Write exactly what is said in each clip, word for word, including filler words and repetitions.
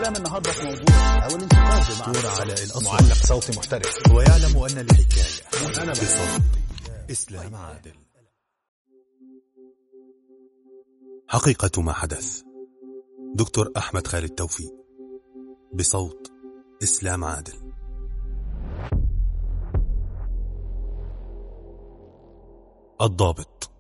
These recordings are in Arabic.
الكلام النهارده في موضوع او الانتقاد دور على الأصل، معلق صوتي محترف، ويعلم أن الحكاية أنا بصوت إسلام عادل. حقيقة ما حدث. دكتور أحمد خالد توفيق، بصوت إسلام عادل. الضابط.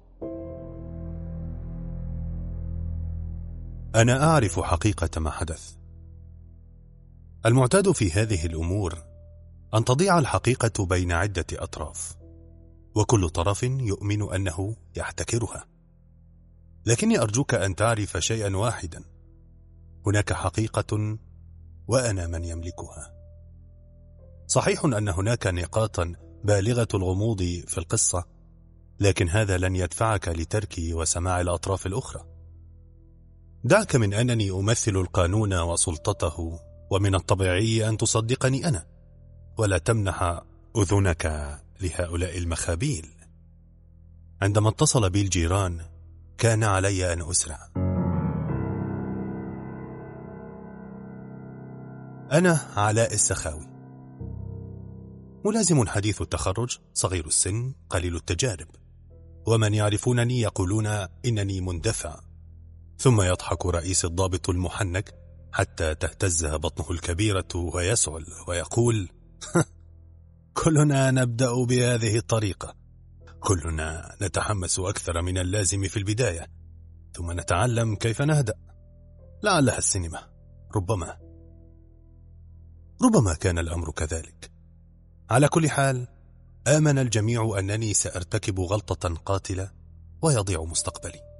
أنا أعرف حقيقة ما حدث. المعتاد في هذه الأمور أن تضيع الحقيقة بين عدة أطراف، وكل طرف يؤمن أنه يحتكرها. لكني أرجوك أن تعرف شيئا واحدا: هناك حقيقة وأنا من يملكها. صحيح أن هناك نقاطا بالغة الغموض في القصة، لكن هذا لن يدفعك لترك وسماع الأطراف الأخرى. دعك من أنني أمثل القانون وسلطته، ومن الطبيعي أن تصدقني أنا، ولا تمنح أذنك لهؤلاء المخابيل. عندما اتصل بي الجيران كان علي أن أسرع. أنا علاء السخاوي، ملازم حديث التخرج، صغير السن، قليل التجارب، ومن يعرفونني يقولون إنني مندفع. ثم يضحك رئيس الضابط المحنك حتى تهتز بطنه الكبيرة ويسعل ويقول: كلنا نبدأ بهذه الطريقة، كلنا نتحمس أكثر من اللازم في البداية، ثم نتعلم كيف نهدأ. لعلها السينما، ربما ربما كان الأمر كذلك. على كل حال، آمن الجميع أنني سأرتكب غلطة قاتلة ويضيع مستقبلي.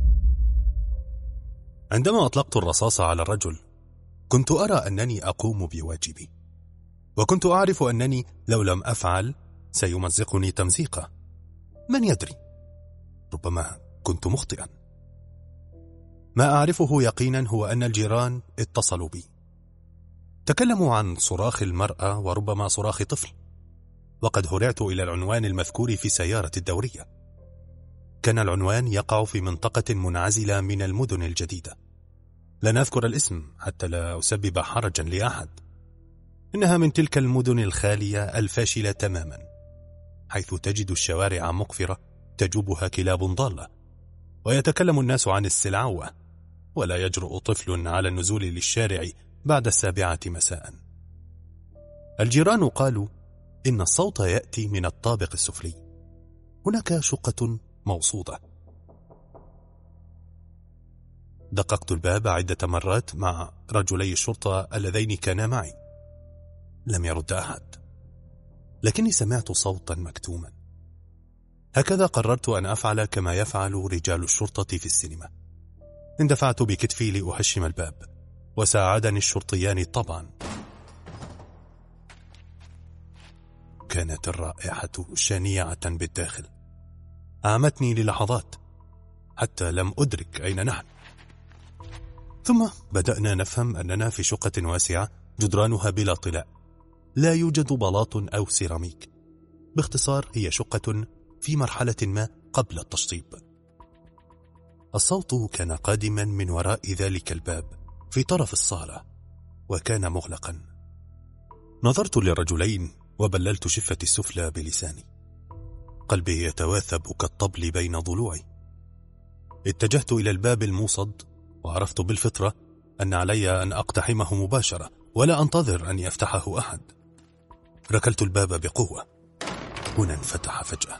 عندما أطلقت الرصاص على الرجل كنت أرى أنني أقوم بواجبي، وكنت أعرف أنني لو لم أفعل سيمزقني تمزيقا. من يدري، ربما كنت مخطئا. ما أعرفه يقينا هو أن الجيران اتصلوا بي، تكلموا عن صراخ المرأة وربما صراخ طفل، وقد هرعت إلى العنوان المذكور في سيارة الدورية. كان العنوان يقع في منطقة منعزلة من المدن الجديدة. لن أذكر الاسم حتى لا أسبب حرجا لأحد. إنها من تلك المدن الخالية الفاشلة تماما، حيث تجد الشوارع مقفرة تجوبها كلاب ضالة، ويتكلم الناس عن السلعوة، ولا يجرؤ طفل على النزول للشارع بعد السابعة مساء. الجيران قالوا إن الصوت يأتي من الطابق السفلي، هناك شقة موصودة. دققت الباب عدة مرات مع رجلي الشرطة اللذين كانا معي، لم يرد أحد، لكني سمعت صوتا مكتوما. هكذا قررت أن أفعل كما يفعل رجال الشرطة في السينما. اندفعت بكتفي لأهشم الباب، وساعدني الشرطيان طبعا. كانت الرائحة شنيعة بالداخل، أعمتني للحظات حتى لم أدرك أين نحن. ثم بدأنا نفهم أننا في شقة واسعة جدرانها بلا طلاء، لا يوجد بلاط أو سيراميك. باختصار هي شقة في مرحلة ما قبل التشطيب. الصوت كان قادما من وراء ذلك الباب في طرف الصالة، وكان مغلقا. نظرت للرجلين وبللت شفتي السفلى بلساني. قلبي يتواثب كالطبل بين ضلوعي. اتجهت إلى الباب الموصد، وعرفت بالفطرة أن علي أن أقتحمه مباشرة ولا أنتظر أن يفتحه أحد. ركلت الباب بقوة، هنا انفتح فجأة،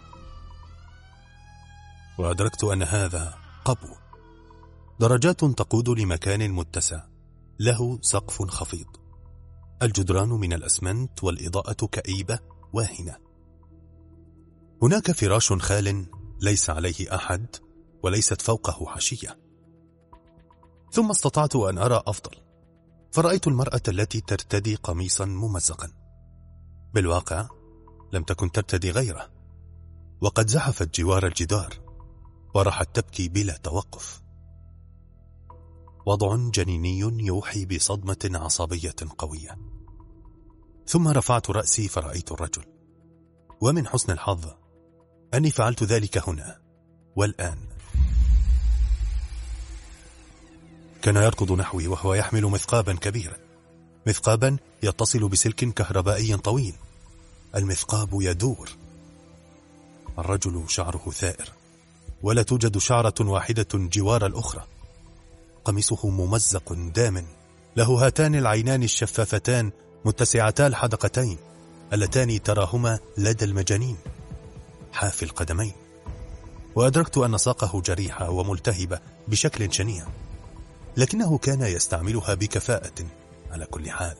وأدركت أن هذا قبو، درجات تقود لمكان متسع له سقف خفيض، الجدران من الأسمنت والإضاءة كئيبة واهنة. هناك فراش خال ليس عليه أحد وليست فوقه حشية. ثم استطعت أن أرى أفضل، فرأيت المرأة التي ترتدي قميصا ممزقا. بالواقع لم تكن ترتدي غيره، وقد زحفت جوار الجدار وراحت تبكي بلا توقف. وضع جنيني يوحي بصدمة عصبية قوية. ثم رفعت رأسي فرأيت الرجل، ومن حسن الحظ أني فعلت ذلك هنا والآن. كان يركض نحوي وهو يحمل مثقابا كبيرا، مثقابا يتصل بسلك كهربائي طويل. المثقاب يدور. الرجل شعره ثائر، ولا توجد شعرة واحدة جوار الأخرى. قميصه ممزق دام، له هاتان العينان الشفافتان متسعتا الحدقتين اللتان تراهما لدى المجانين، حافي القدمين. وأدركت أن ساقه جريحة وملتهبة بشكل شنيع، لكنه كان يستعملها بكفاءة على كل حال.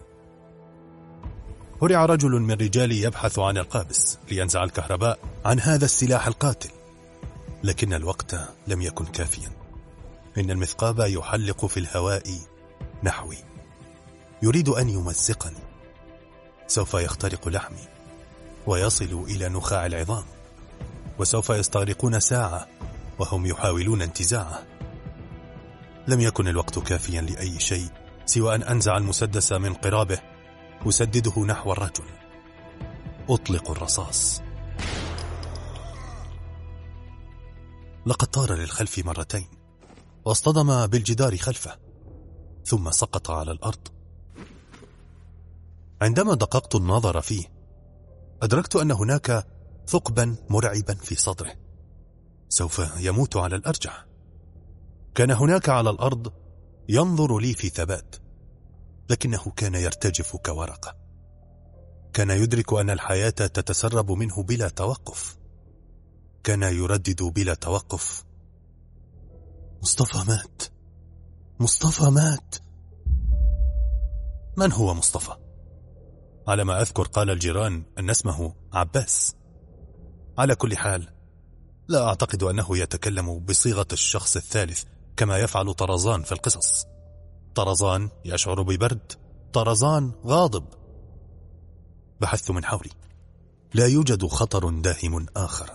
هرع رجل من رجالي يبحث عن القابس لينزع الكهرباء عن هذا السلاح القاتل، لكن الوقت لم يكن كافيا. إن المثقاب يحلق في الهواء نحوي، يريد أن يمزقني. سوف يخترق لحمي ويصل إلى نخاع العظام، وسوف يستغرقون ساعة وهم يحاولون انتزاعه. لم يكن الوقت كافيا لأي شيء سوى أن أنزع المسدس من قرابه، أسدده نحو الرجل. أطلق الرصاص. لقد طار للخلف مرتين، واصطدم بالجدار خلفه، ثم سقط على الأرض. عندما دققت النظر فيه، أدركت أن هناك ثقبا مرعبا في صدره، سوف يموت على الأرجح. كان هناك على الأرض ينظر لي في ثبات، لكنه كان يرتجف كورقة. كان يدرك أن الحياة تتسرب منه بلا توقف. كان يردد بلا توقف: مصطفى مات، مصطفى مات. من هو مصطفى؟ على ما أذكر قال الجيران أن اسمه عباس. على كل حال، لا أعتقد أنه يتكلم بصيغة الشخص الثالث كما يفعل طرزان في القصص. طرزان يشعر ببرد، طرزان غاضب. بحثت من حولي، لا يوجد خطر داهم آخر،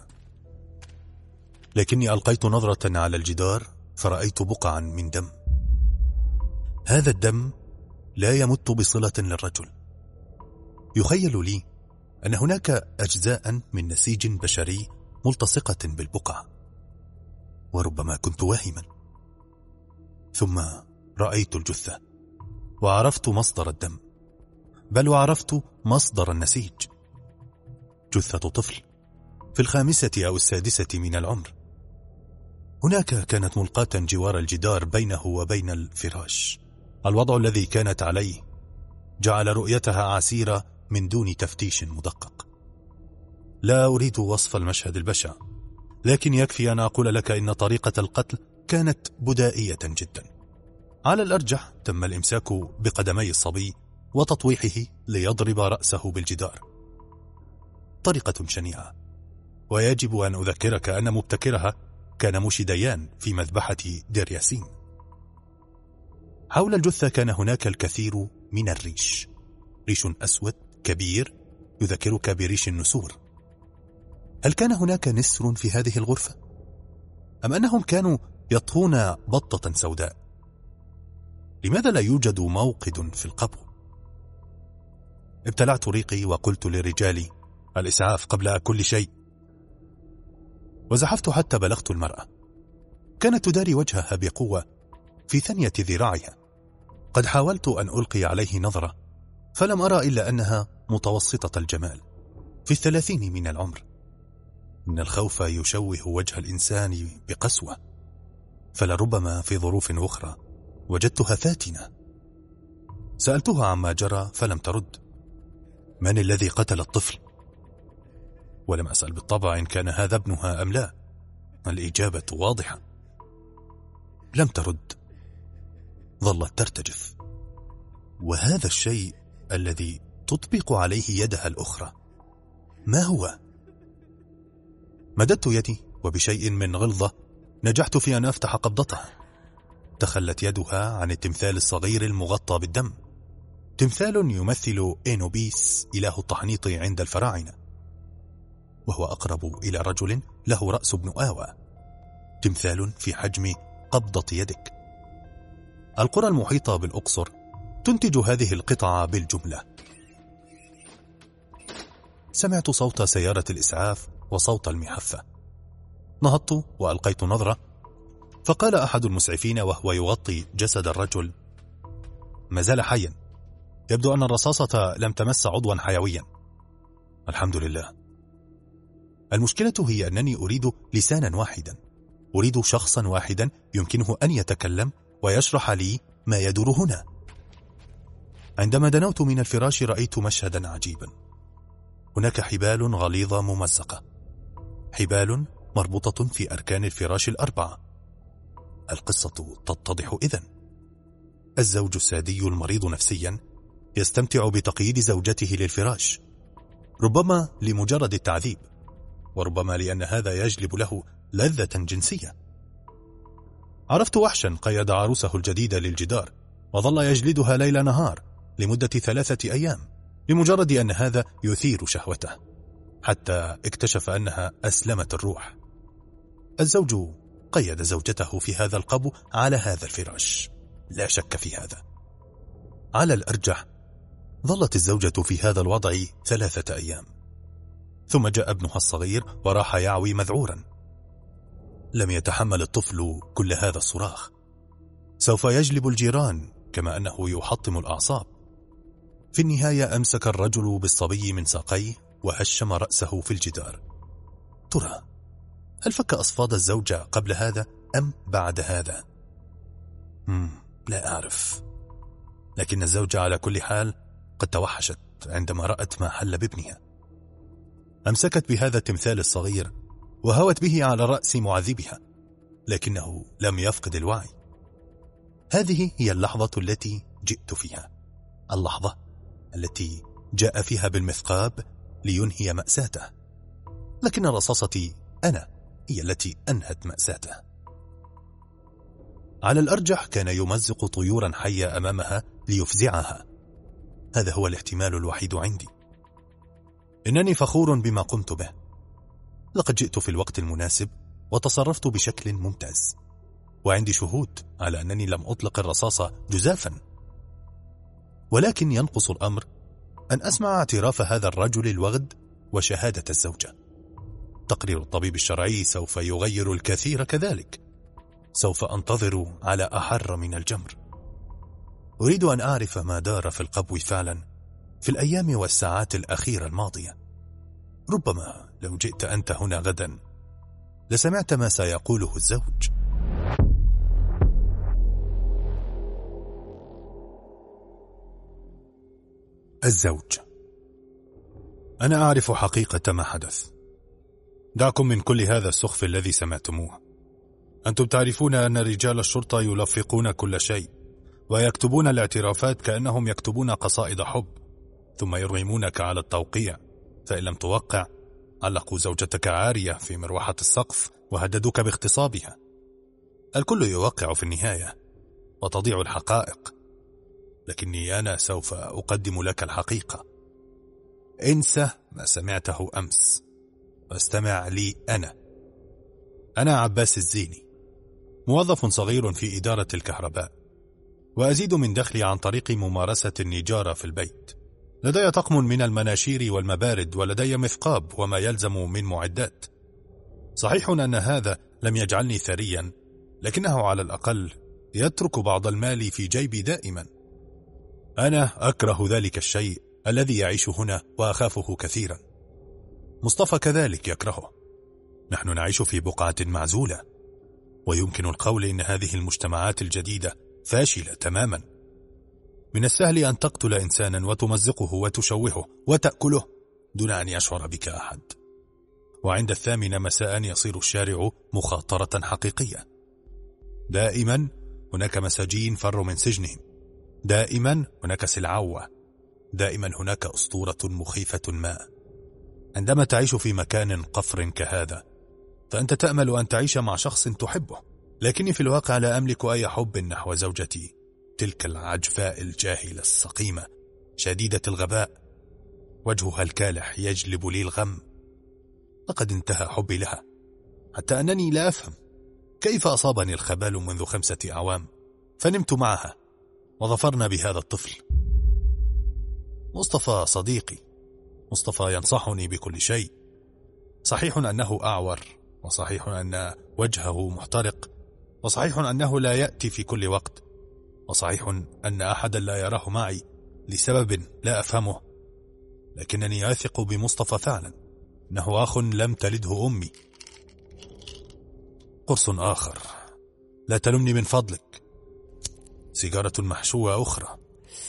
لكني ألقيت نظرة على الجدار فرأيت بقعا من دم. هذا الدم لا يمت بصلة للرجل. يخيل لي أن هناك أجزاء من نسيج بشري ملتصقة بالبقع، وربما كنت واهما. ثم رأيت الجثة وعرفت مصدر الدم، بل وعرفت مصدر النسيج. جثة طفل في الخامسة أو السادسة من العمر. هناك كانت ملقاة جوار الجدار بينه وبين الفراش. الوضع الذي كانت عليه جعل رؤيتها عسيرة من دون تفتيش مدقق. لا أريد وصف المشهد البشع، لكن يكفي أن أقول لك إن طريقة القتل كانت بدائية جدا. على الأرجح تم الإمساك بقدمي الصبي وتطويحه ليضرب رأسه بالجدار. طريقة شنيعة، ويجب أن أذكرك أن مبتكرها كان موشي ديان في مذبحة دير ياسين. حول الجثة كان هناك الكثير من الريش، ريش أسود كبير يذكرك بريش النسور. هل كان هناك نسر في هذه الغرفة؟ أم أنهم كانوا يطهون بطة سوداء؟ لماذا لا يوجد موقد في القبو؟ ابتلعت ريقي وقلت لرجالي الإسعاف قبل كل شيء، وزحفت حتى بلغت المرأة. كانت تداري وجهها بقوة في ثنية ذراعها. قد حاولت أن ألقي عليه نظرة، فلم أرى إلا أنها متوسطة الجمال في الثلاثين من العمر. إن الخوف يشوه وجه الإنسان بقسوة، فلربما في ظروف أخرى وجدتها فاتنة. سألتها عما جرى فلم ترد. من الذي قتل الطفل؟ ولم أسأل بالطبع إن كان هذا ابنها أم لا. الإجابة واضحة. لم ترد، ظلت ترتجف. وهذا الشيء الذي تطبق عليه يدها الأخرى ما هو؟ مددت يدي وبشيء من غلظة نجحت في أن أفتح قبضتها. تخلت يدها عن التمثال الصغير المغطى بالدم، تمثال يمثل إينوبيس إله التحنيط عند الفراعنة، وهو أقرب إلى رجل له رأس ابن آوى. تمثال في حجم قبضة يدك. القرى المحيطة بالأقصر تنتج هذه القطع بالجملة. سمعت صوت سيارة الإسعاف وصوت المحفة. نهضت وألقيت نظرة، فقال أحد المسعفين وهو يغطي جسد الرجل: ما زال حيا، يبدو أن الرصاصة لم تمس عضوا حيويا. الحمد لله. المشكلة هي أنني أريد لسانا واحدا، أريد شخصا واحدا يمكنه أن يتكلم ويشرح لي ما يدور هنا. عندما دنوت من الفراش رأيت مشهدا عجيبا. هناك حبال غليظة ممزقة، حبال مربوطة في أركان الفراش الأربعة. القصة تتضح إذن. الزوج السادي المريض نفسيا يستمتع بتقييد زوجته للفراش، ربما لمجرد التعذيب، وربما لأن هذا يجلب له لذة جنسية. عرفت وحشا قيد عروسه الجديدة للجدار وظل يجلدها ليل نهار لمدة ثلاثة أيام لمجرد أن هذا يثير شهوته، حتى اكتشف أنها أسلمت الروح. الزوج قيد زوجته في هذا القبو على هذا الفراش، لا شك في هذا. على الأرجح ظلت الزوجة في هذا الوضع ثلاثة أيام، ثم جاء ابنها الصغير وراح يعوي مذعورا. لم يتحمل الطفل كل هذا الصراخ، سوف يجلب الجيران كما أنه يحطم الأعصاب. في النهاية أمسك الرجل بالصبي من ساقيه وهشم رأسه في الجدار. ترى هل فك أصفاد الزوجة قبل هذا أم بعد هذا؟ مم لا أعرف، لكن الزوجة على كل حال قد توحشت عندما رأت ما حل بابنها. أمسكت بهذا التمثال الصغير وهوت به على رأس معذبها، لكنه لم يفقد الوعي. هذه هي اللحظة التي جئت فيها، اللحظة التي جاء فيها بالمثقاب لينهي مأساته، لكن رصاصتي أنا هي التي أنهت مأساته. على الأرجح كان يمزق طيورا حية أمامها ليفزعها. هذا هو الاحتمال الوحيد عندي. إنني فخور بما قمت به. لقد جئت في الوقت المناسب وتصرفت بشكل ممتاز، وعندي شهود على أنني لم أطلق الرصاصة جزافا. ولكن ينقص الأمر أن أسمع اعتراف هذا الرجل الوغد وشهادة الزوجة. تقرير الطبيب الشرعي سوف يغير الكثير كذلك. سوف أنتظر على أحر من الجمر. أريد أن أعرف ما دار في القبو فعلا في الأيام والساعات الأخيرة الماضية. ربما لو جئت أنت هنا غدا لسمعت ما سيقوله الزوج. الزوج: أنا أعرف حقيقة ما حدث. دعكم من كل هذا السخف الذي سمعتموه. أنتم تعرفون أن رجال الشرطة يلفقون كل شيء ويكتبون الاعترافات كأنهم يكتبون قصائد حب، ثم يرغمونك على التوقيع، فإن لم توقع علقوا زوجتك عارية في مروحة السقف وهددوك باغتصابها. الكل يوقع في النهاية وتضيع الحقائق، لكني أنا سوف أقدم لك الحقيقة. انسى ما سمعته أمس واستمع لي. أنا أنا عباس الزيني، موظف صغير في إدارة الكهرباء، وأزيد من دخلي عن طريق ممارسة النجارة في البيت. لدي طقم من المناشير والمبارد، ولدي مثقاب وما يلزم من معدات. صحيح أن هذا لم يجعلني ثريا، لكنه على الأقل يترك بعض المال في جيبي دائما. أنا أكره ذلك الشيء الذي يعيش هنا وأخافه كثيرا. مصطفى كذلك يكرهه. نحن نعيش في بقعة معزولة، ويمكن القول إن هذه المجتمعات الجديدة فاشلة تماما. من السهل أن تقتل إنسانا وتمزقه وتشوهه وتأكله دون أن يشعر بك أحد، وعند الثامنة مساء يصير الشارع مخاطرة حقيقية. دائما هناك مساجين فروا من سجنهم، دائما هناك سلعوة، دائما هناك أسطورة مخيفة ما. عندما تعيش في مكان قفر كهذا فأنت تأمل أن تعيش مع شخص تحبه، لكني في الواقع لا أملك أي حب نحو زوجتي، تلك العجفاء الجاهلة السقيمة شديدة الغباء. وجهها الكالح يجلب لي الغم. لقد انتهى حبي لها، حتى أنني لا أفهم كيف أصابني الخبال منذ خمسة أعوام، فنمت معها وظفرنا بهذا الطفل. مصطفى صديقي، مصطفى ينصحني بكل شيء. صحيح أنه أعور، وصحيح أن وجهه محترق، وصحيح أنه لا يأتي في كل وقت، وصحيح أن أحدا لا يراه معي لسبب لا أفهمه، لكنني أثق بمصطفى فعلا، إنه أخ لم تلده أمي. قرص آخر، لا تلمني من فضلك. سيجارة محشوة أخرى.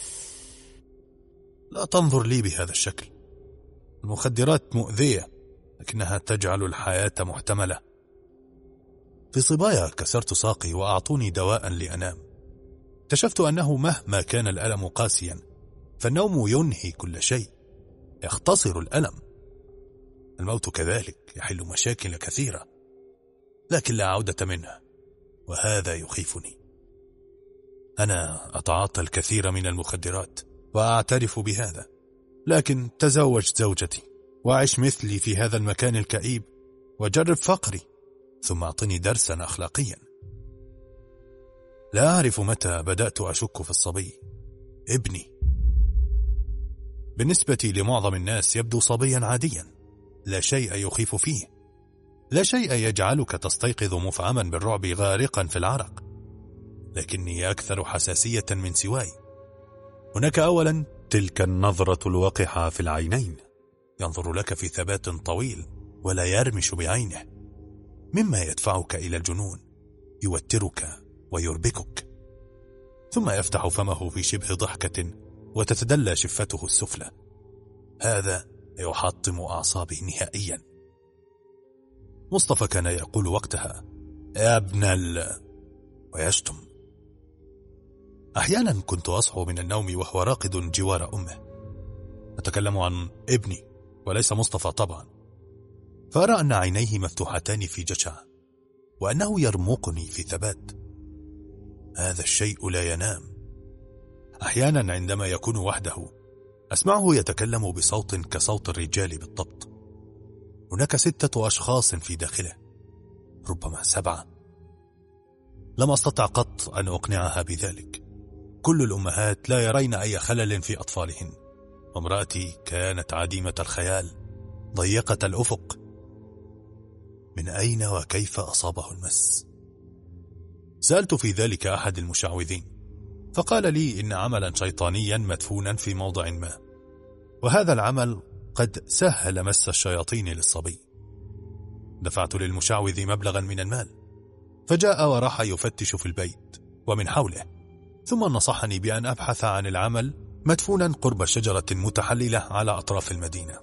لا تنظر لي بهذا الشكل، المخدرات مؤذية، لكنها تجعل الحياة محتملة. في صبايا كسرت ساقي وأعطوني دواء لأنام. اكتشفت أنه مهما كان الألم قاسيا فالنوم ينهي كل شيء، يختصر الألم. الموت كذلك يحل مشاكل كثيرة، لكن لا عودة منه، وهذا يخيفني. أنا أتعاطى الكثير من المخدرات وأعترف بهذا، لكن تزوج زوجتي وأعش مثلي في هذا المكان الكئيب وجرب فقري، ثم أعطني درسا أخلاقيا. لا أعرف متى بدأت أشك في الصبي ابني. بالنسبة لمعظم الناس يبدو صبيا عاديا، لا شيء يخيف فيه، لا شيء يجعلك تستيقظ مفعما بالرعب غارقا في العرق، لكني أكثر حساسية من سواي. هناك أولا تلك النظرة الوقحة في العينين، ينظر لك في ثبات طويل ولا يرمش بعينه، مما يدفعك إلى الجنون، يوترك ويربكك. ثم يفتح فمه في شبه ضحكة وتتدلى شفته السفلى. هذا يحطم أعصابي نهائيا. مصطفى كان يقول وقتها يا ابن ال... ويشتم. أحيانا كنت أصحو من النوم وهو راقد جوار أمه. أتكلم عن ابني وليس مصطفى طبعا، فأرى أن عينيه مفتوحتان في جشع، وأنه يرمقني في ثبات. هذا الشيء لا ينام. أحيانا عندما يكون وحده أسمعه يتكلم بصوت كصوت الرجال بالضبط. هناك ستة أشخاص في داخله، ربما سبعة. لم أستطع قط أن أقنعها بذلك. كل الأمهات لا يرين أي خلل في أطفالهن، وامرأتي كانت عديمة الخيال، ضيقة الأفق. من أين وكيف أصابه المس؟ سألت في ذلك أحد المشعوذين، فقال لي إن عملا شيطانيا مدفونا في موضع ما، وهذا العمل قد سهل مس الشياطين للصبي. دفعت للمشعوذ مبلغا من المال، فجاء وراح يفتش في البيت ومن حوله، ثم نصحني بأن أبحث عن العمل مدفونا قرب شجرة متحللة على أطراف المدينة.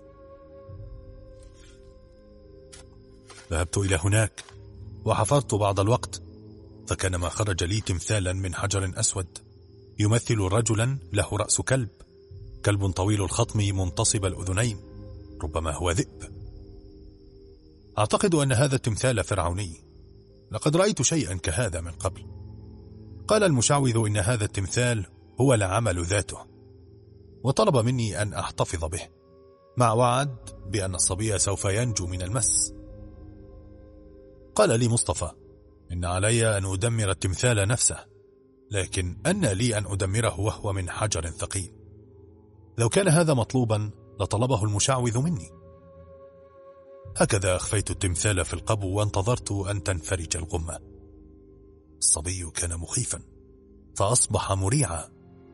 ذهبت إلى هناك وحفرت بعض الوقت، فكان ما خرج لي تمثالا من حجر أسود يمثل رجلا له رأس كلب، كلب طويل الخطم منتصب الأذنين، ربما هو ذئب. أعتقد أن هذا التمثال فرعوني، لقد رأيت شيئا كهذا من قبل. قال المشعوذ إن هذا التمثال هو العمل ذاته، وطلب مني أن أحتفظ به، مع وعد بأن الصبي سوف ينجو من المس. قال لي مصطفى إن علي أن أدمر التمثال نفسه، لكن أن لي أن أدمره وهو من حجر ثقيل. لو كان هذا مطلوبا لطلبه المشعوذ مني. هكذا أخفيت التمثال في القبو وانتظرت أن تنفرج الغمة. الصبي كان مخيفا، فأصبح مريعا.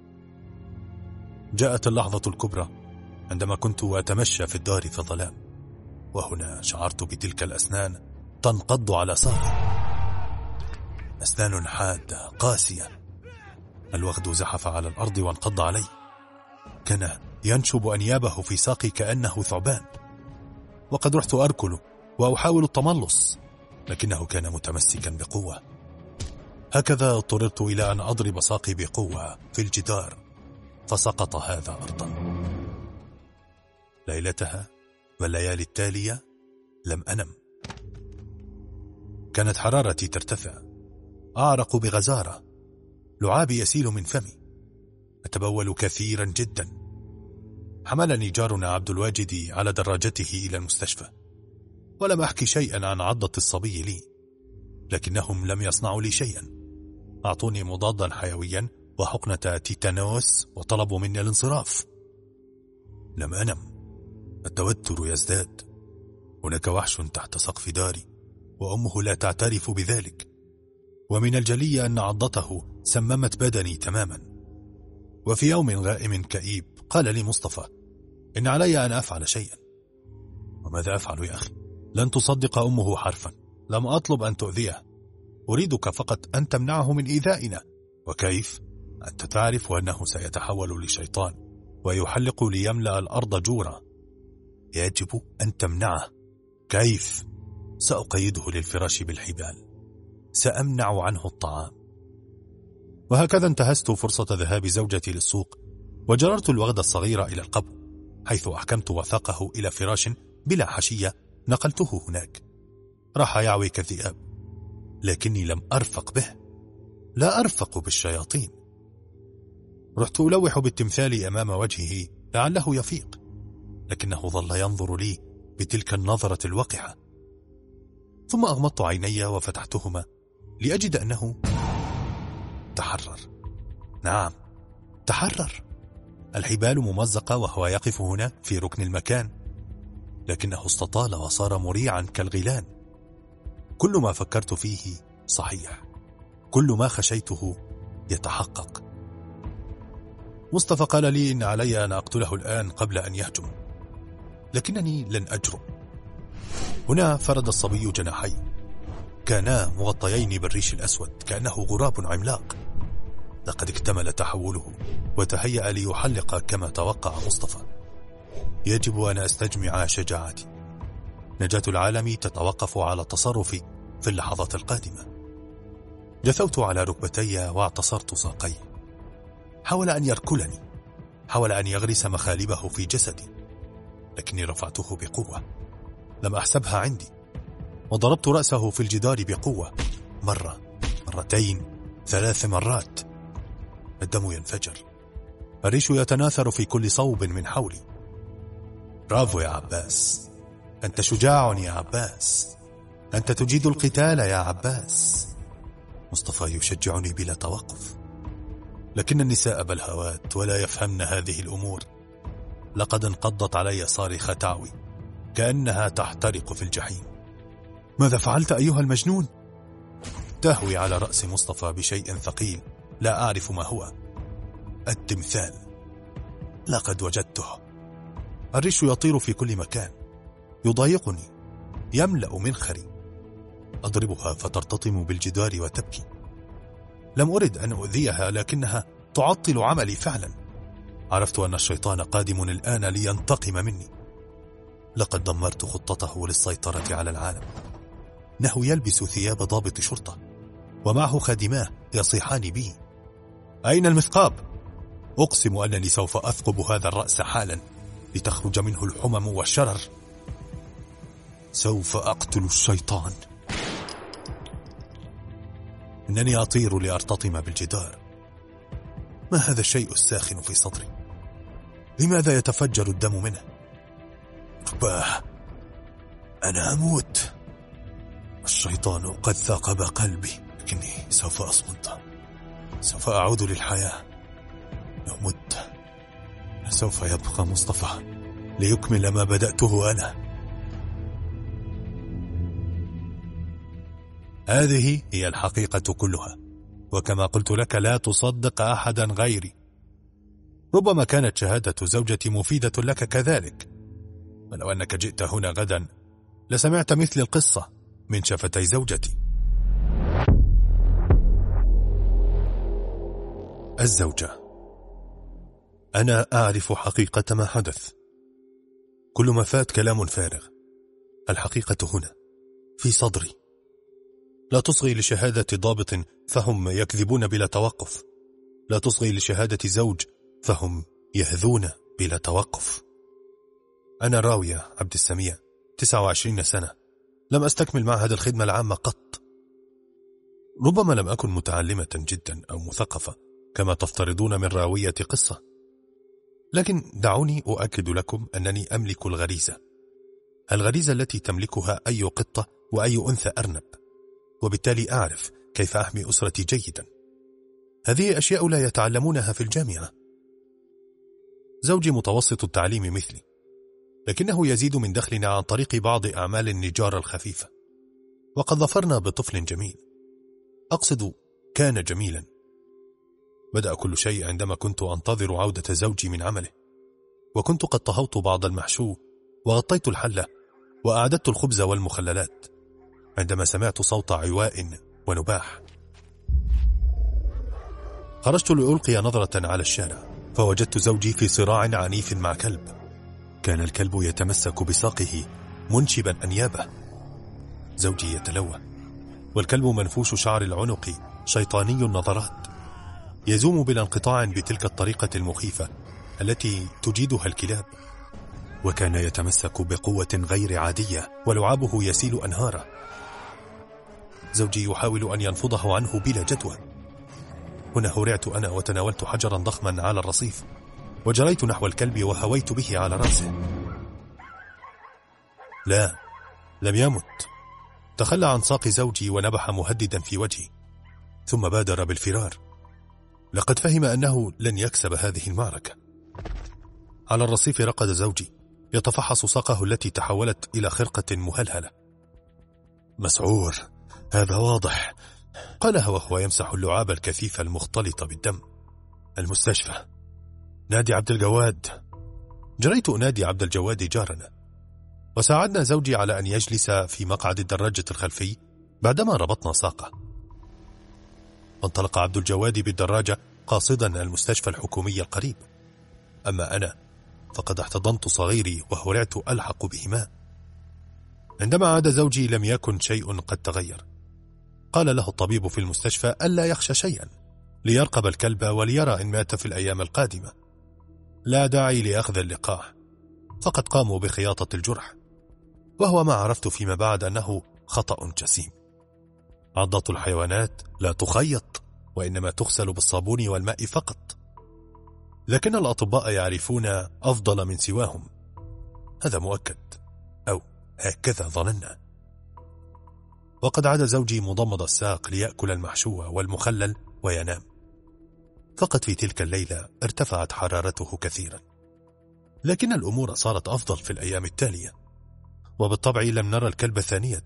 جاءت اللحظة الكبرى عندما كنت أتمشى في الدار في الظلام، وهنا شعرت بتلك الأسنان تنقض على ساقي، أسنان حادة قاسية. الوغد زحف على الأرض وانقض علي، كان ينشب أنيابه في ساقي كأنه ثعبان، وقد رحت أركل وأحاول التملص، لكنه كان متمسكا بقوة. هكذا اضطررت إلى أن أضرب ساقي بقوة في الجدار، فسقط هذا أرضا. ليلتها والليالي التالية لم أنم. كانت حرارتي ترتفع، أعرق بغزارة، لعابي يسيل من فمي، أتبول كثيرا جدا. حملني جارنا عبد الواجد على دراجته إلى المستشفى، ولم أحكي شيئا عن عضة الصبي لي، لكنهم لم يصنعوا لي شيئا. أعطوني مضادا حيويا وحقنة تيتانوس وطلبوا مني الانصراف. لم أنم، التوتر يزداد. هناك وحش تحت سقف داري، وأمه لا تعترف بذلك، ومن الجلي أن عضته سممت بدني تماما. وفي يوم غائم كئيب قال لي مصطفى إن علي أن أفعل شيئا. وماذا أفعل يا أخي؟ لن تصدق أمه حرفا. لم أطلب أن تؤذيه، أريدك فقط أن تمنعه من إيذائنا. وكيف؟ أنت تعرف أنه سيتحول لشيطان ويحلق ليملأ الأرض جورا. يجب أن تمنعه. كيف؟ سأقيده للفراش بالحبال، سأمنع عنه الطعام. وهكذا انتهزت فرصة ذهاب زوجتي للسوق، وجررت الوغد الصغير إلى القبو، حيث أحكمت وثاقه إلى فراش بلا حشية نقلته هناك. راح يعوي كالذئاب، لكني لم أرفق به، لا أرفق بالشياطين. رحت ألوح بالتمثال أمام وجهه لعله يفيق، لكنه ظل ينظر لي بتلك النظرة الوقحة. ثم أغمضت عيني وفتحتهما لأجد أنه تحرر. نعم، تحرر. الحبال ممزقة وهو يقف هنا في ركن المكان، لكنه استطال وصار مريعا كالغيلان. كل ما فكرت فيه صحيح، كل ما خشيته يتحقق. مصطفى قال لي إن علي أن أقتله الآن قبل أن يهجم، لكنني لن أجرؤ. هنا فرد الصبي جناحي، كانا مغطيين بالريش الأسود كأنه غراب عملاق. لقد اكتمل تحوله وتهيأ ليحلق كما توقع مصطفى. يجب أن أستجمع شجاعتي. نجاة العالم تتوقف على تصرفي في اللحظات القادمة. جثوت على ركبتي واعتصرت ساقي. حاول أن يركلني، حاول أن يغرس مخالبه في جسدي، لكني رفعته بقوة. لم أحسبها عندي، وضربت رأسه في الجدار بقوة، مرة، مرتين، ثلاث مرات. الدم ينفجر، الريش يتناثر في كل صوب من حولي. برافو يا عباس، أنت شجاع يا عباس، أنت تجيد القتال يا عباس. مصطفى يشجعني بلا توقف، لكن النساء بلهوات ولا يفهمن هذه الأمور. لقد انقضت علي صارخة تعوي كأنها تحترق في الجحيم. ماذا فعلت أيها المجنون؟ تهوي على رأس مصطفى بشيء ثقيل لا أعرف ما هو. التمثال، لقد وجدته. الريش يطير في كل مكان، يضايقني، يملأ منخري. أضربها فترتطم بالجدار وتبكي. لم أرد أن أؤذيها، لكنها تعطل عملي فعلا. عرفت أن الشيطان قادم الآن لينتقم مني. لقد دمرت خطته للسيطرة على العالم. إنه يلبس ثياب ضابط شرطة، ومعه خادماه يصيحان بي: أين المثقاب؟ أقسم أنني سوف أثقب هذا الرأس حالا لتخرج منه الحمم والشرر. سوف أقتل الشيطان. إنني أطير لأرتطم بالجدار. ما هذا الشيء الساخن في صدري؟ لماذا يتفجر الدم منه؟ رباه، أنا أموت. الشيطان قد ثاقب قلبي، لكني سوف أصمد، سوف أعود للحياة. لو مت سوف يبقى مصطفى ليكمل ما بدأته أنا. هذه هي الحقيقة كلها، وكما قلت لك لا تصدق أحدا غيري. ربما كانت شهادة زوجتي مفيدة لك كذلك، ولو أنك جئت هنا غدا لسمعت مثل القصة من شفتي زوجتي. الزوجة. أنا أعرف حقيقة ما حدث. كل ما فات كلام فارغ. الحقيقة هنا في صدري. لا تصغي لشهادة ضابط فهم يكذبون بلا توقف. لا تصغي لشهادة زوج فهم يهذون بلا توقف. أنا راوية عبد السميع، تسعة وعشرين سنة، لم أستكمل معهد الخدمة العامة قط. ربما لم أكن متعلمة جدا أو مثقفة كما تفترضون من راوية قصة، لكن دعوني أؤكد لكم أنني أملك الغريزة، الغريزة التي تملكها أي قطة وأي أنثى أرنب، وبالتالي أعرف كيف أحمي أسرتي جيدا. هذه أشياء لا يتعلمونها في الجامعة. زوجي متوسط التعليم مثلي، لكنه يزيد من دخلنا عن طريق بعض أعمال النجارة الخفيفة، وقد ظفرنا بطفل جميل. أقصد كان جميلا. بدأ كل شيء عندما كنت أنتظر عودة زوجي من عمله، وكنت قد طهوت بعض المحشو وغطيت الحلة وأعددت الخبز والمخللات، عندما سمعت صوت عواء ونباح. خرجت لألقي نظرة على الشارع، فوجدت زوجي في صراع عنيف مع كلب. كان الكلب يتمسك بساقه منشبا أنيابه. زوجي يتلوى، والكلب منفوش شعر العنق شيطاني النظرات، يزوم بلا انقطاع بتلك الطريقة المخيفة التي تجيدها الكلاب، وكان يتمسك بقوة غير عادية ولعابه يسيل أنهاره. زوجي يحاول أن ينفضه عنه بلا جدوى. هنا هرعت أنا وتناولت حجرا ضخما على الرصيف، وجريت نحو الكلب وهويت به على رأسه. لا، لم يمت. تخلى عن ساق زوجي ونبح مهددا في وجهي، ثم بادر بالفرار. لقد فهم أنه لن يكسب هذه المعركة. على الرصيف رقد زوجي يتفحص ساقه التي تحولت إلى خرقة مهلهلة. مسعور، هذا واضح، قالها وهو يمسح اللعاب الكثيف المختلط بالدم. المستشفى، نادي عبد الجواد. جريت أنادي عبد الجواد جارنا، وساعدنا زوجي على أن يجلس في مقعد الدراجة الخلفي بعدما ربطنا ساقه. وانطلق عبد الجواد بالدراجة قاصدا المستشفى الحكومي القريب. أما أنا فقد احتضنت صغيري وهرعت ألحق بهما. عندما عاد زوجي لم يكن شيء قد تغير. قال له الطبيب في المستشفى ألا يخشى شيئا، ليرقب الكلب وليرى إن مات في الأيام القادمة. لا داعي لأخذ اللقاح، فقد قاموا بخياطة الجرح، وهو ما عرفت فيما بعد أنه خطأ جسيم. عضات الحيوانات لا تخيط، وإنما تغسل بالصابون والماء فقط. لكن الأطباء يعرفون أفضل من سواهم، هذا مؤكد، أو هكذا ظننا. وقد عاد زوجي مضمد الساق ليأكل المحشو والمخلل وينام. فقط في تلك الليلة ارتفعت حرارته كثيرا، لكن الأمور صارت أفضل في الأيام التالية، وبالطبع لم نرى الكلب ثانية.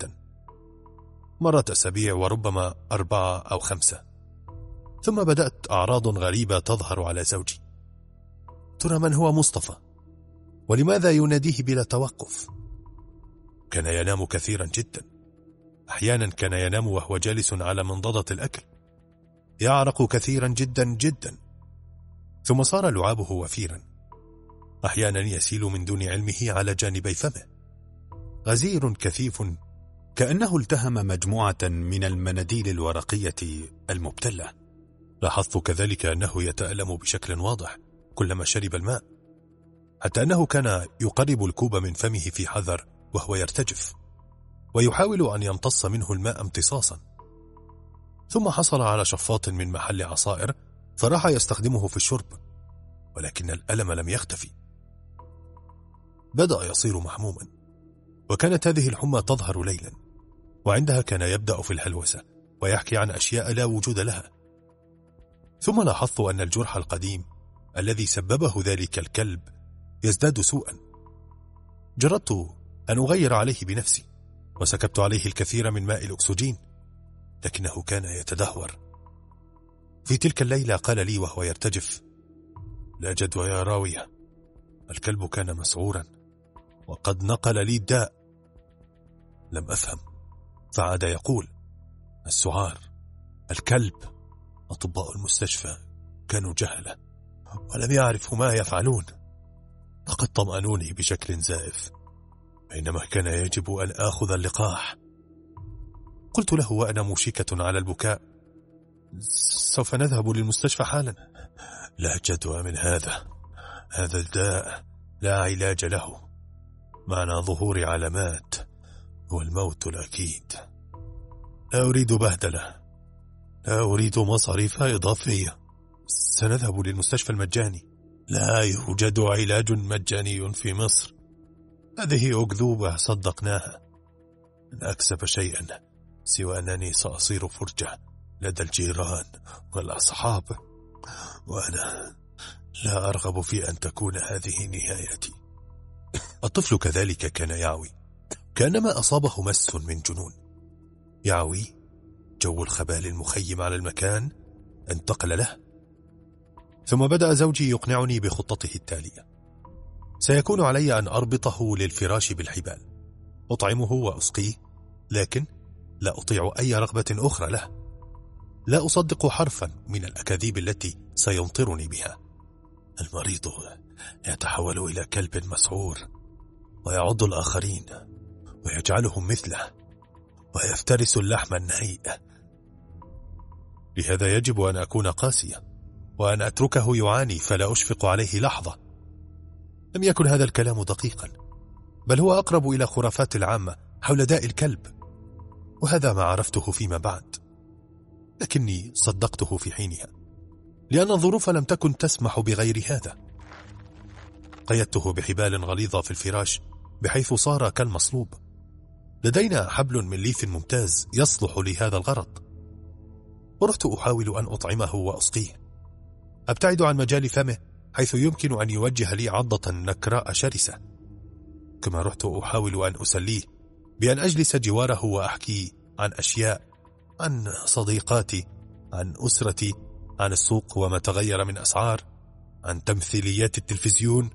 مرت أسابيع وربما أربعة أو خمسة، ثم بدأت أعراض غريبة تظهر على زوجي. ترى من هو مصطفى؟ ولماذا يناديه بلا توقف؟ كان ينام كثيرا جدا. أحيانا كان ينام وهو جالس على منضدة الأكل. يعرق كثيرا جدا جدا، ثم صار لعابه وفيرا. أحيانا يسيل من دون علمه على جانبي فمه. غزير كثيف، كأنه التهم مجموعة من المناديل الورقية المبتلة. لاحظت كذلك أنه يتألم بشكل واضح كلما شرب الماء، حتى أنه كان يقرب الكوب من فمه في حذر وهو يرتجف، ويحاول أن يمتص منه الماء امتصاصا. ثم حصل على شفاط من محل عصائر فراح يستخدمه في الشرب، ولكن الألم لم يختفي. بدأ يصير محموما، وكانت هذه الحمى تظهر ليلا، وعندها كان يبدأ في الهلوسة ويحكي عن أشياء لا وجود لها. ثم لاحظت أن الجرح القديم الذي سببه ذلك الكلب يزداد سوءا. جربت أن أغير عليه بنفسي، وسكبت عليه الكثير من ماء الأكسجين، لكنه كان يتدهور. في تلك الليلة قال لي وهو يرتجف: لا جدوى يا راوية، الكلب كان مسعورا وقد نقل لي الداء. لم أفهم، فعاد يقول: السعار، الكلب. أطباء المستشفى كانوا جهلة ولم يعرفوا ما يفعلون. لقد طمأنوني بشكل زائف، بينما كان يجب أن آخذ اللقاح. قلت له وأنا موشكة على البكاء: سوف نذهب للمستشفى حالا. لا جدوى من هذا، هذا الداء لا علاج له، معنى ظهور علامات هو الموت الأكيد. لا أريد بهدلة، لا أريد مصاريف إضافية. سنذهب للمستشفى المجاني. لا يوجد علاج مجاني في مصر، هذه أكذوبة صدقناها. لن أكسب شيئا سوى أنني سأصير فرجة لدى الجيران والأصحاب، وأنا لا أرغب في أن تكون هذه نهايتي. الطفل كذلك كان يعوي، كأنما أصابه مس من جنون. يعوي الجو الخبال المخيم على المكان انتقل له. ثم بدأ زوجي يقنعني بخطته التالية: سيكون علي أن أربطه للفراش بالحبال، أطعمه وأسقيه، لكن لا أطيع أي رغبة أخرى له. لا أصدق حرفا من الأكاذيب التي سيمطرني بها. المريض يتحول إلى كلب مسعور ويعض الآخرين ويجعلهم مثله ويفترس اللحم النهيء. لهذا يجب أن أكون قاسية وأن أتركه يعاني فلا أشفق عليه لحظة. لم يكن هذا الكلام دقيقا، بل هو أقرب إلى خرافات العامة حول داء الكلب، وهذا ما عرفته فيما بعد، لكني صدقته في حينها لأن الظروف لم تكن تسمح بغير هذا. قيدته بحبال غليظة في الفراش بحيث صار كالمصلوب. لدينا حبل من ليف ممتاز يصلح لهذا الغرض، ورحت أحاول أن أطعمه وأسقيه، أبتعد عن مجال فمه حيث يمكن أن يوجه لي عضة نكراء شرسة. كما رحت أحاول أن أسليه بأن أجلس جواره وأحكي عن أشياء، عن صديقاتي، عن أسرتي، عن السوق وما تغير من أسعار، عن تمثيليات التلفزيون.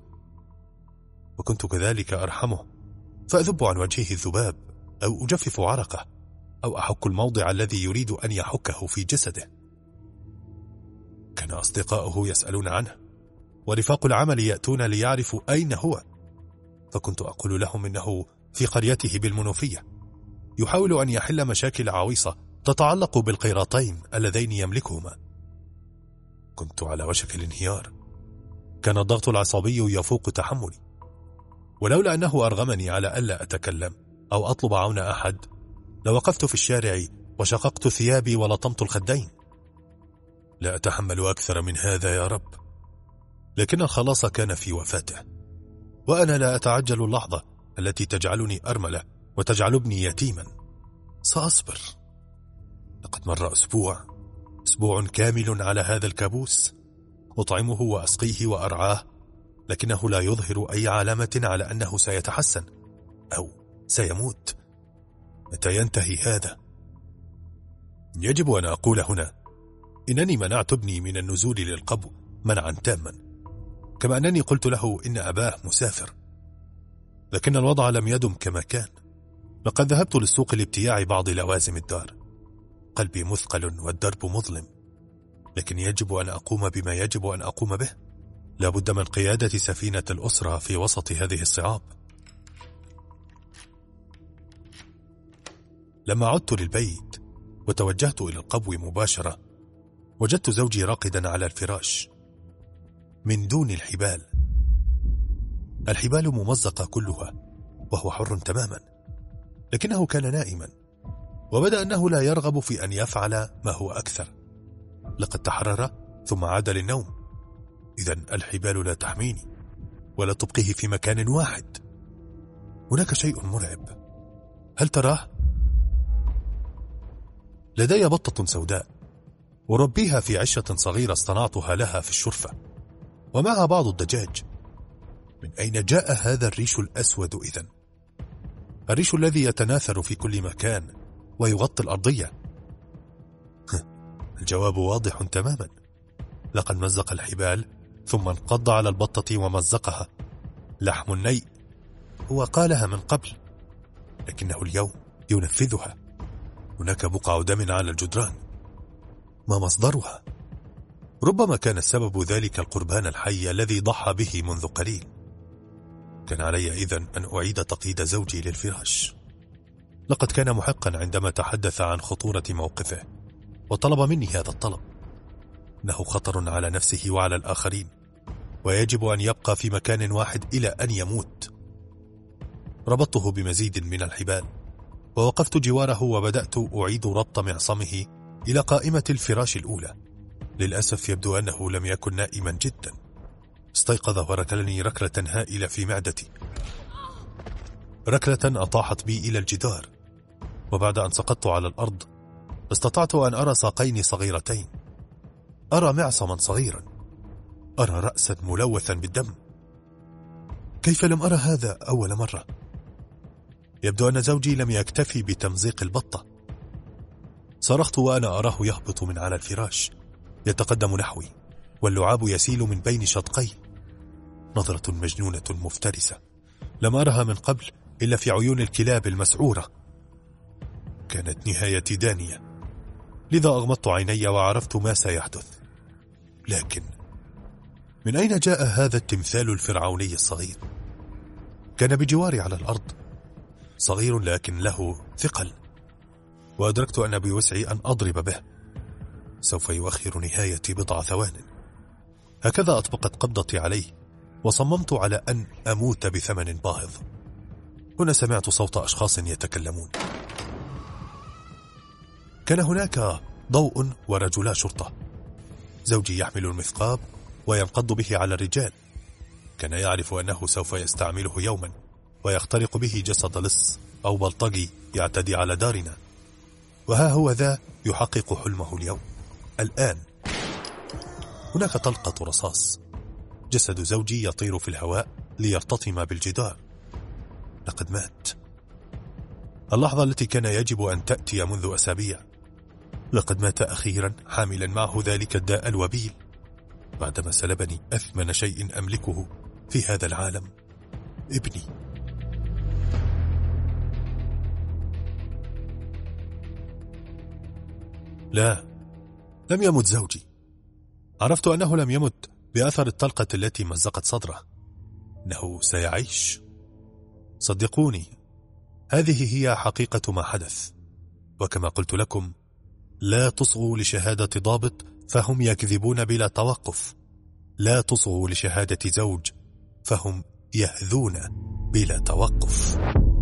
وكنت كذلك أرحمه، فأذب عن وجهه الذباب أو أجفف عرقه أو أحك الموضع الذي يريد أن يحكه في جسده. كان أصدقاؤه يسألون عنه، ورفاق العمل يأتون ليعرفوا أين هو، فكنت أقول لهم إنه في قريته بالمنوفية يحاول أن يحل مشاكل عويصة تتعلق بالقيراطين اللذين يملكهما. كنت على وشك الانهيار. كان الضغط العصبي يفوق تحملي، ولولا أنه أرغمني على ألا أتكلم أو أطلب عون أحد لوقفت في الشارع وشققت ثيابي ولطمت الخدين. لا أتحمل أكثر من هذا يا رب. لكن الخلاص كان في وفاته، وأنا لا أتعجل اللحظة التي تجعلني أرملة وتجعل ابني يتيما. سأصبر. لقد مر أسبوع أسبوع كامل على هذا الكابوس. أطعمه وأسقيه وأرعاه، لكنه لا يظهر أي علامة على أنه سيتحسن أو سيموت. متى ينتهي هذا؟ يجب أن أقول هنا إنني منعت ابني من النزول للقبو منعا تاما، كما أنني قلت له إن أباه مسافر. لكن الوضع لم يدم كما كان. لقد ذهبت للسوق لابتياع بعض لوازم الدار. قلبي مثقل والدرب مظلم، لكن يجب أن أقوم بما يجب أن أقوم به. لا بد من قيادة سفينة الأسرة في وسط هذه الصعاب. لما عدت للبيت وتوجهت إلى القبو مباشرة، وجدت زوجي راقدا على الفراش من دون الحبال. الحبال ممزقة كلها وهو حر تماما، لكنه كان نائما، وبدأ أنه لا يرغب في أن يفعل ما هو أكثر. لقد تحرر ثم عاد للنوم. إذن الحبال لا تحميني ولا تبقيه في مكان واحد. هناك شيء مرعب. هل تراه؟ لدي بطة سوداء أربيها في عشة صغيرة اصطنعتها لها في الشرفة، ومعها بعض الدجاج. من أين جاء هذا الريش الأسود إذن؟ الريش الذي يتناثر في كل مكان ويغطي الأرضية. الجواب واضح تماما. لقد مزق الحبال ثم انقض على البطة ومزقها. لحم النيء. هو قالها من قبل، لكنه اليوم ينفذها. هناك بقع دم على الجدران. ما مصدرها؟ ربما كان السبب ذلك القربان الحي الذي ضحى به منذ قليل. كان علي إذن أن أعيد تقييد زوجي للفراش. لقد كان محقا عندما تحدث عن خطورة موقفه وطلب مني هذا الطلب. إنه خطر على نفسه وعلى الآخرين، ويجب أن يبقى في مكان واحد إلى أن يموت. ربطته بمزيد من الحبال ووقفت جواره، وبدأت أعيد ربط معصمه إلى قائمة الفراش الأولى. للأسف يبدو أنه لم يكن نائما جدا. استيقظ وركلني ركلة هائلة في معدتي، ركلة أطاحت بي إلى الجدار، وبعد أن سقطت على الأرض استطعت أن أرى ساقين صغيرتين، أرى معصما صغيرا، أرى رأسا ملوثا بالدم. كيف لم أرى هذا أول مرة؟ يبدو أن زوجي لم يكتفي بتمزيق البطة. صرخت وأنا أراه يهبط من على الفراش، يتقدم نحوي واللعاب يسيل من بين شدقي. نظرة مجنونة مفترسة لم أرها من قبل إلا في عيون الكلاب المسعورة. كانت نهايتي دانية، لذا أغمضت عيني وعرفت ما سيحدث. لكن من أين جاء هذا التمثال الفرعوني الصغير؟ كان بجواري على الأرض، صغير لكن له ثقل، وأدركت أن بوسعي أن أضرب به. سوف يؤخر نهايتي بضع ثوان. هكذا أطبقت قبضتي عليه، وصممت على أن أموت بثمن باهظ. هنا سمعت صوت أشخاص يتكلمون. كان هناك ضوء ورجلا شرطة. زوجي يحمل المثقاب وينقض به على الرجال. كان يعرف أنه سوف يستعمله يوما ويخترق به جسد لص أو بلطجي يعتدي على دارنا. وها هو ذا يحقق حلمه اليوم. الآن هناك طلقة رصاص. جسد زوجي يطير في الهواء ليرتطم بالجدار. لقد مات. اللحظة التي كان يجب أن تأتي منذ أسابيع. لقد مات أخيرا حاملا معه ذلك الداء الوبيل، بعدما سلبني أثمن شيء أملكه في هذا العالم، ابني. لا، لم يمت زوجي. عرفت أنه لم يمت بأثر الطلقة التي مزقت صدره. إنه سيعيش. صدقوني، هذه هي حقيقة ما حدث. وكما قلت لكم، لا تصغوا لشهادة ضابط فهم يكذبون بلا توقف. لا تصغوا لشهادة زوج فهم يهذون بلا توقف.